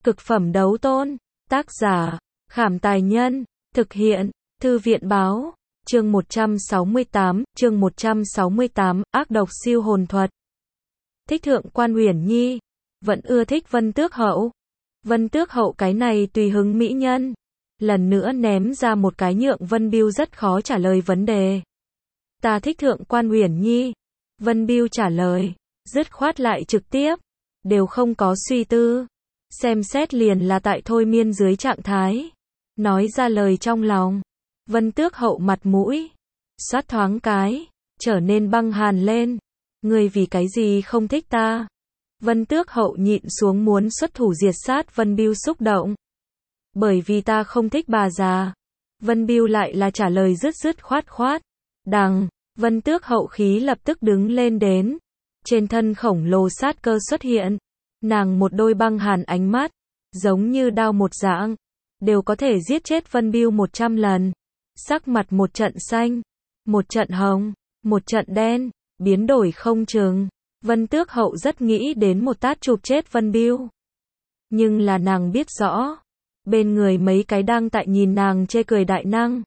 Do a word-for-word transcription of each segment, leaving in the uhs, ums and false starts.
Cực phẩm đấu tôn. Tác giả, Khảm Tài Nhân. Thực hiện, Thư viện Báo. Chương một trăm sáu mươi tám, chương một trăm sáu mươi tám, ác độc siêu hồn thuật. Thích thượng quan Uyển Nhi, vẫn ưa thích Vân Tước Hậu. Vân Tước Hậu cái này tùy hứng mỹ nhân. Lần nữa ném ra một cái nhượng Vân Biêu rất khó trả lời vấn đề. Ta thích thượng quan Uyển Nhi. Vân Biêu trả lời, dứt khoát lại trực tiếp, đều không có suy tư. Xem xét liền là tại thôi miên dưới trạng thái. Nói ra lời trong lòng. Vân Tước Hậu mặt mũi, xoát thoáng cái, trở nên băng hàn lên. Ngươi vì cái gì không thích ta? Vân Tước Hậu nhịn xuống muốn xuất thủ diệt sát Vân Biêu xúc động. Bởi vì ta không thích bà già. Vân Biêu lại là trả lời dứt dứt khoát khoát. Đằng, Vân Tước Hậu khí lập tức đứng lên đến. Trên thân khổng lồ sát cơ xuất hiện. Nàng một đôi băng hàn ánh mắt, giống như đao một dạng, đều có thể giết chết Vân Biêu một trăm lần. Sắc mặt một trận xanh, một trận hồng, một trận đen, biến đổi không chừng. Vân Tước Hậu rất nghĩ đến một tát chụp chết Vân Biêu. Nhưng là nàng biết rõ, bên người mấy cái đang tại nhìn nàng chê cười đại năng,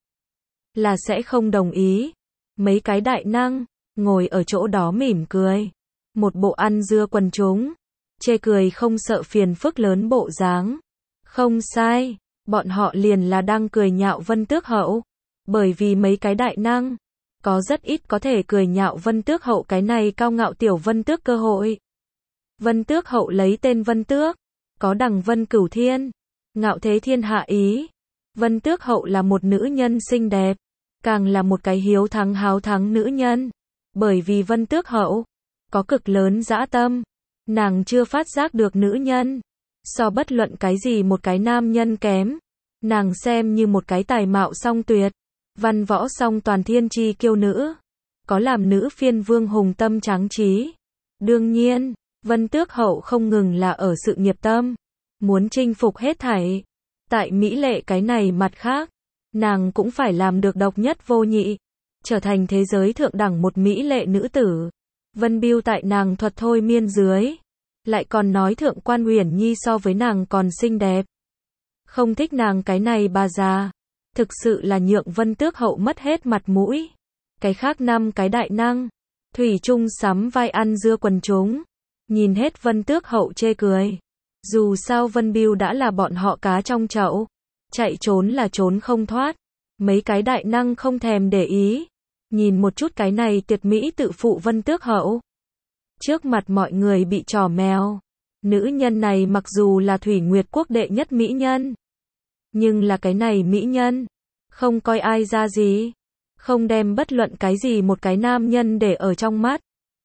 là sẽ không đồng ý. Mấy cái đại năng, ngồi ở chỗ đó mỉm cười. Một bộ ăn dưa quần chúng, chê cười không sợ phiền phức lớn bộ dáng. Không sai, bọn họ liền là đang cười nhạo Vân Tước Hậu. Bởi vì mấy cái đại năng, có rất ít có thể cười nhạo Vân Tước Hậu cái này cao ngạo tiểu Vân Tước cơ hội. Vân Tước Hậu lấy tên Vân Tước, có đằng Vân Cửu Thiên, ngạo thế thiên hạ ý. Vân Tước Hậu là một nữ nhân xinh đẹp, càng là một cái hiếu thắng háo thắng nữ nhân. Bởi vì Vân Tước Hậu có cực lớn dã tâm, nàng chưa phát giác được nữ nhân so bất luận cái gì một cái nam nhân kém. Nàng xem như một cái tài mạo song tuyệt, văn võ song toàn thiên chi kiêu nữ, có làm nữ phiên vương hùng tâm tráng trí. Đương nhiên, Vân Tước Hậu không ngừng là ở sự nghiệp tâm, muốn chinh phục hết thảy. Tại mỹ lệ cái này mặt khác, nàng cũng phải làm được độc nhất vô nhị, trở thành thế giới thượng đẳng một mỹ lệ nữ tử. Vân Biêu tại nàng thuật thôi miên dưới, lại còn nói thượng quan Uyển Nhi so với nàng còn xinh đẹp. Không thích nàng cái này bà già, thực sự là nhượng Vân Tước Hậu mất hết mặt mũi. Cái khác năm cái đại năng, thủy chung sắm vai ăn dưa quần chúng, nhìn hết Vân Tước Hậu chê cười. Dù sao Vân Biêu đã là bọn họ cá trong chậu, chạy trốn là trốn không thoát. Mấy cái đại năng không thèm để ý, nhìn một chút cái này tuyệt mỹ tự phụ Vân Tước Hậu. Trước mặt mọi người bị trò mèo. Nữ nhân này mặc dù là Thủy Nguyệt Quốc đệ nhất mỹ nhân, nhưng là cái này mỹ nhân, không coi ai ra gì, không đem bất luận cái gì một cái nam nhân để ở trong mắt.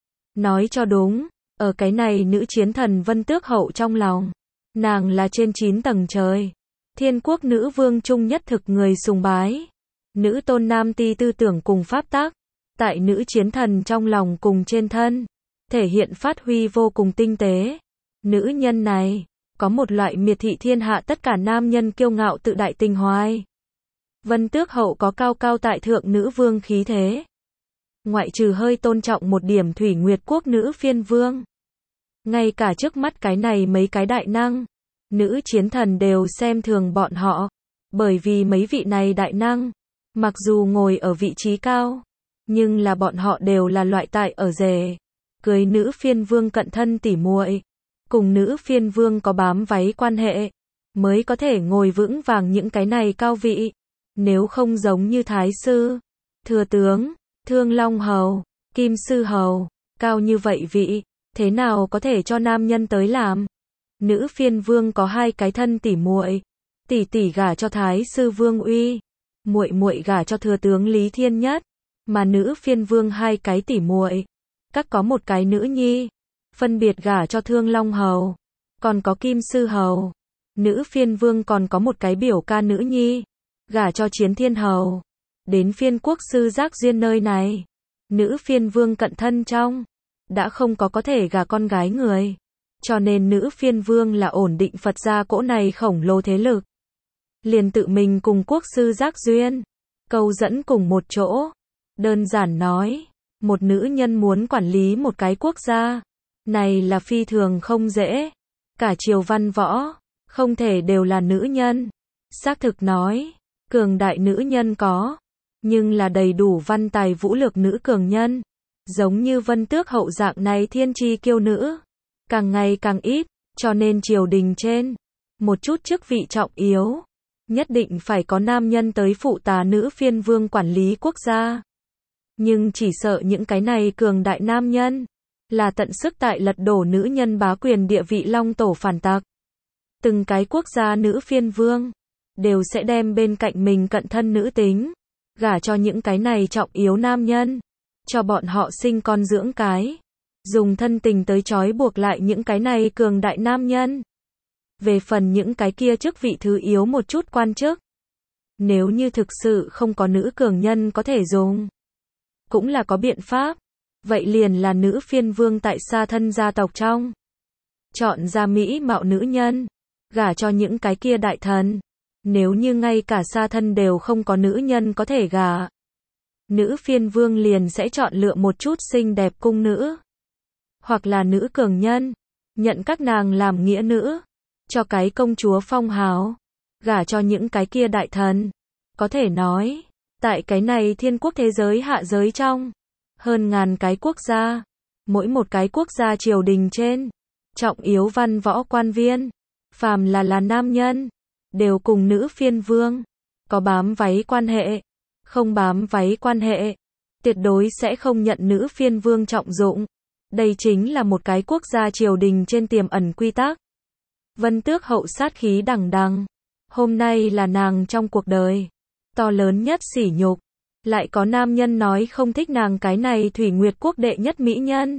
Nói cho đúng, ở cái này nữ chiến thần Vân Tước Hậu trong lòng, nàng là trên chín tầng trời, thiên quốc nữ vương trung nhất thực người sùng bái. Nữ tôn nam ti tư tưởng cùng pháp tắc, tại nữ chiến thần trong lòng cùng trên thân, thể hiện phát huy vô cùng tinh tế. Nữ nhân này, có một loại miệt thị thiên hạ tất cả nam nhân kiêu ngạo tự đại tình hoài. Vân Tước Hậu có cao cao tại thượng nữ vương khí thế. Ngoại trừ hơi tôn trọng một điểm Thủy Nguyệt Quốc nữ phiên vương. Ngay cả trước mắt cái này mấy cái đại năng, nữ chiến thần đều xem thường bọn họ. Bởi vì mấy vị này đại năng, mặc dù ngồi ở vị trí cao, nhưng là bọn họ đều là loại tại ở rể, cưới nữ phiên vương cận thân tỉ muội, cùng nữ phiên vương có bám váy quan hệ, mới có thể ngồi vững vàng những cái này cao vị. Nếu không giống như Thái Sư, Thừa Tướng, Thương Long Hầu, Kim Sư Hầu, cao như vậy vị, thế nào có thể cho nam nhân tới làm? Nữ phiên vương có hai cái thân tỉ muội, tỷ tỷ gả cho Thái Sư Vương Uy, muội muội gả cho Thừa Tướng Lý Thiên Nhất, mà nữ phiên vương hai cái tỉ muội, các có một cái nữ nhi, phân biệt gả cho Thương Long Hầu, còn có Kim Sư Hầu. Nữ phiên vương còn có một cái biểu ca nữ nhi, gả cho Chiến Thiên Hầu. Đến phiên quốc sư Giác Duyên nơi này, nữ phiên vương cận thân trong, đã không có có thể gả con gái người. Cho nên nữ phiên vương là ổn định Phật gia cỗ này khổng lồ thế lực. Liền tự mình cùng quốc sư Giác Duyên, câu dẫn cùng một chỗ. Đơn giản nói, một nữ nhân muốn quản lý một cái quốc gia, này là phi thường không dễ. Cả triều văn võ, không thể đều là nữ nhân. Xác thực nói, cường đại nữ nhân có, nhưng là đầy đủ văn tài vũ lược nữ cường nhân, giống như Vân Tước Hậu dạng này thiên chi kiêu nữ, càng ngày càng ít, cho nên triều đình trên, một chút chức vị trọng yếu, nhất định phải có nam nhân tới phụ tá nữ phiên vương quản lý quốc gia. Nhưng chỉ sợ những cái này cường đại nam nhân, là tận sức tại lật đổ nữ nhân bá quyền địa vị long tổ phản tặc. Từng cái quốc gia nữ phiên vương, đều sẽ đem bên cạnh mình cận thân nữ tính, gả cho những cái này trọng yếu nam nhân, cho bọn họ sinh con dưỡng cái, dùng thân tình tới trói buộc lại những cái này cường đại nam nhân. Về phần những cái kia chức vị thứ yếu một chút quan chức, nếu như thực sự không có nữ cường nhân có thể dùng, cũng là có biện pháp, vậy liền là nữ phiên vương tại xa thân gia tộc trong, chọn ra mỹ mạo nữ nhân, gả cho những cái kia đại thần. Nếu như ngay cả xa thân đều không có nữ nhân có thể gả, nữ phiên vương liền sẽ chọn lựa một chút xinh đẹp cung nữ, hoặc là nữ cường nhân, nhận các nàng làm nghĩa nữ, cho cái công chúa phong hào, gả cho những cái kia đại thần. Có thể nói, tại cái này thiên quốc thế giới hạ giới trong, hơn ngàn cái quốc gia, mỗi một cái quốc gia triều đình trên, trọng yếu văn võ quan viên, phàm là là nam nhân, đều cùng nữ phiên vương, có bám váy quan hệ, không bám váy quan hệ, tuyệt đối sẽ không nhận nữ phiên vương trọng dụng. Đây chính là một cái quốc gia triều đình trên tiềm ẩn quy tắc. Vân Tước Hậu sát khí đằng đằng, hôm nay là nàng trong cuộc đời to lớn nhất sỉ nhục, lại có nam nhân nói không thích nàng cái này Thủy Nguyệt quốc đệ nhất mỹ nhân,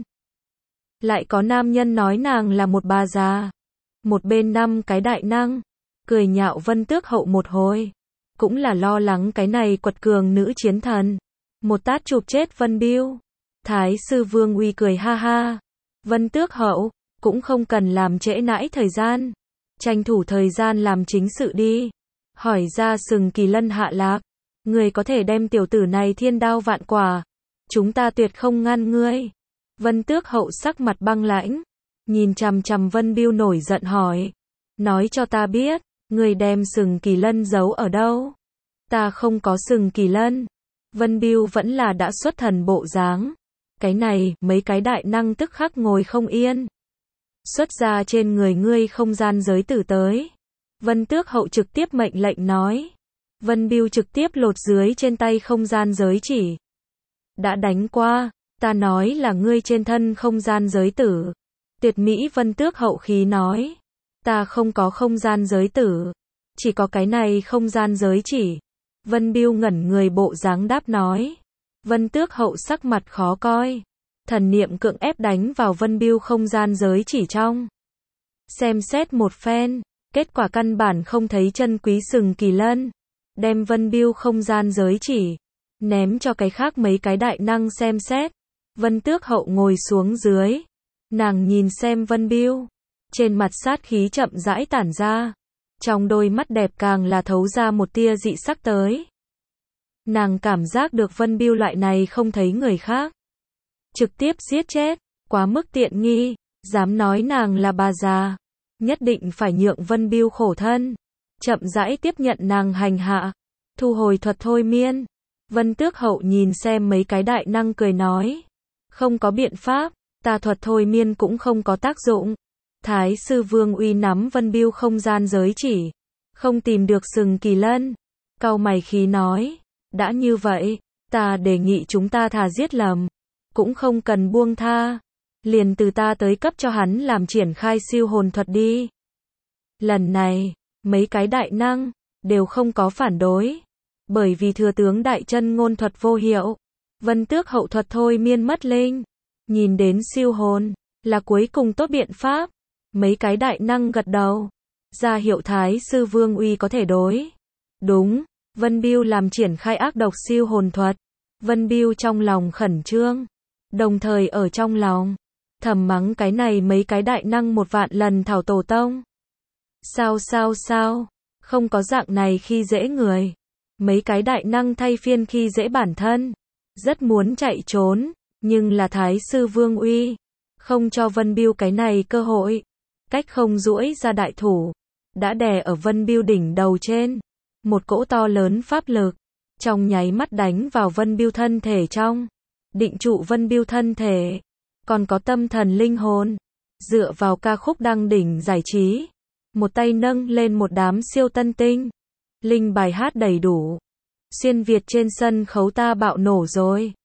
lại có nam nhân nói nàng là một bà già, một bên năm cái đại năng cười nhạo Vân Tước Hậu một hồi, cũng là lo lắng cái này quật cường nữ chiến thần, một tát chụp chết Vân Biêu. Thái sư Vương Uy cười ha ha, Vân Tước Hậu, cũng không cần làm trễ nãi thời gian, tranh thủ thời gian làm chính sự đi. Hỏi ra Sừng Kỳ Lân hạ lạc, người có thể đem tiểu tử này thiên đao vạn quả, chúng ta tuyệt không ngăn ngươi. Vân Tước Hậu sắc mặt băng lãnh, nhìn chằm chằm Vân Biêu nổi giận hỏi, nói cho ta biết, người đem Sừng Kỳ Lân giấu ở đâu? Ta không có Sừng Kỳ Lân. Vân Biêu vẫn là đã xuất thần bộ dáng. Cái này, mấy cái đại năng tức khắc ngồi không yên. Xuất ra trên người ngươi không gian giới tử tới. Vân Tước Hậu trực tiếp mệnh lệnh nói. Vân Biêu trực tiếp lột dưới trên tay không gian giới chỉ. Đã đánh qua, ta nói là ngươi trên thân không gian giới tử. Tuyệt mỹ Vân Tước Hậu khí nói. Ta không có không gian giới tử, chỉ có cái này không gian giới chỉ. Vân Biêu ngẩn người bộ dáng đáp nói. Vân Tước Hậu sắc mặt khó coi, thần niệm cưỡng ép đánh vào Vân Biêu không gian giới chỉ trong. Xem xét một phen, kết quả căn bản không thấy chân quý Sừng Kỳ Lân, đem Vân Biêu không gian giới chỉ, ném cho cái khác mấy cái đại năng xem xét. Vân Tước Hậu ngồi xuống dưới, nàng nhìn xem Vân Biêu, trên mặt sát khí chậm rãi tản ra, trong đôi mắt đẹp càng là thấu ra một tia dị sắc tới. Nàng cảm giác được Vân Biêu loại này không thấy người khác, trực tiếp giết chết, quá mức tiện nghi, dám nói nàng là bà già, nhất định phải nhượng Vân Biêu khổ thân, chậm rãi tiếp nhận nàng hành hạ, thu hồi thuật thôi miên. Vân Tước Hậu nhìn xem mấy cái đại năng cười nói, không có biện pháp, ta thuật thôi miên cũng không có tác dụng. Thái sư Vương Uy nắm Vân Biêu không gian giới chỉ, không tìm được Sừng Kỳ Lân, cau mày khí nói, đã như vậy, ta đề nghị chúng ta thà giết lầm, cũng không cần buông tha, liền từ ta tới cấp cho hắn làm triển khai siêu hồn thuật đi. Lần này, mấy cái đại năng đều không có phản đối, bởi vì thừa tướng đại chân ngôn thuật vô hiệu, Vân Tước Hậu thuật thôi miên mất linh, nhìn đến siêu hồn là cuối cùng tốt biện pháp. Mấy cái đại năng gật đầu, ra hiệu Thái sư Vương Uy có thể đối. Đúng, Vân Biêu làm triển khai ác độc siêu hồn thuật. Vân Biêu trong lòng khẩn trương, đồng thời ở trong lòng thầm mắng cái này mấy cái đại năng một vạn lần thảo tổ tông. Sao sao sao, không có dạng này khi dễ người. Mấy cái đại năng thay phiên khi dễ bản thân, rất muốn chạy trốn, nhưng là Thái sư Vương Uy không cho Vân Biêu cái này cơ hội. Cách không duỗi ra đại thủ, đã đè ở Vân Bưu đỉnh đầu trên. Một cỗ to lớn pháp lực, trong nháy mắt đánh vào Vân Bưu thân thể trong, định trụ Vân Bưu thân thể, còn có tâm thần linh hồn. Dựa vào ca khúc đăng đỉnh giải trí, một tay nâng lên một đám siêu tân tinh, linh bài hát đầy đủ. Xuyên Việt trên sân khấu ta bạo nổ rồi.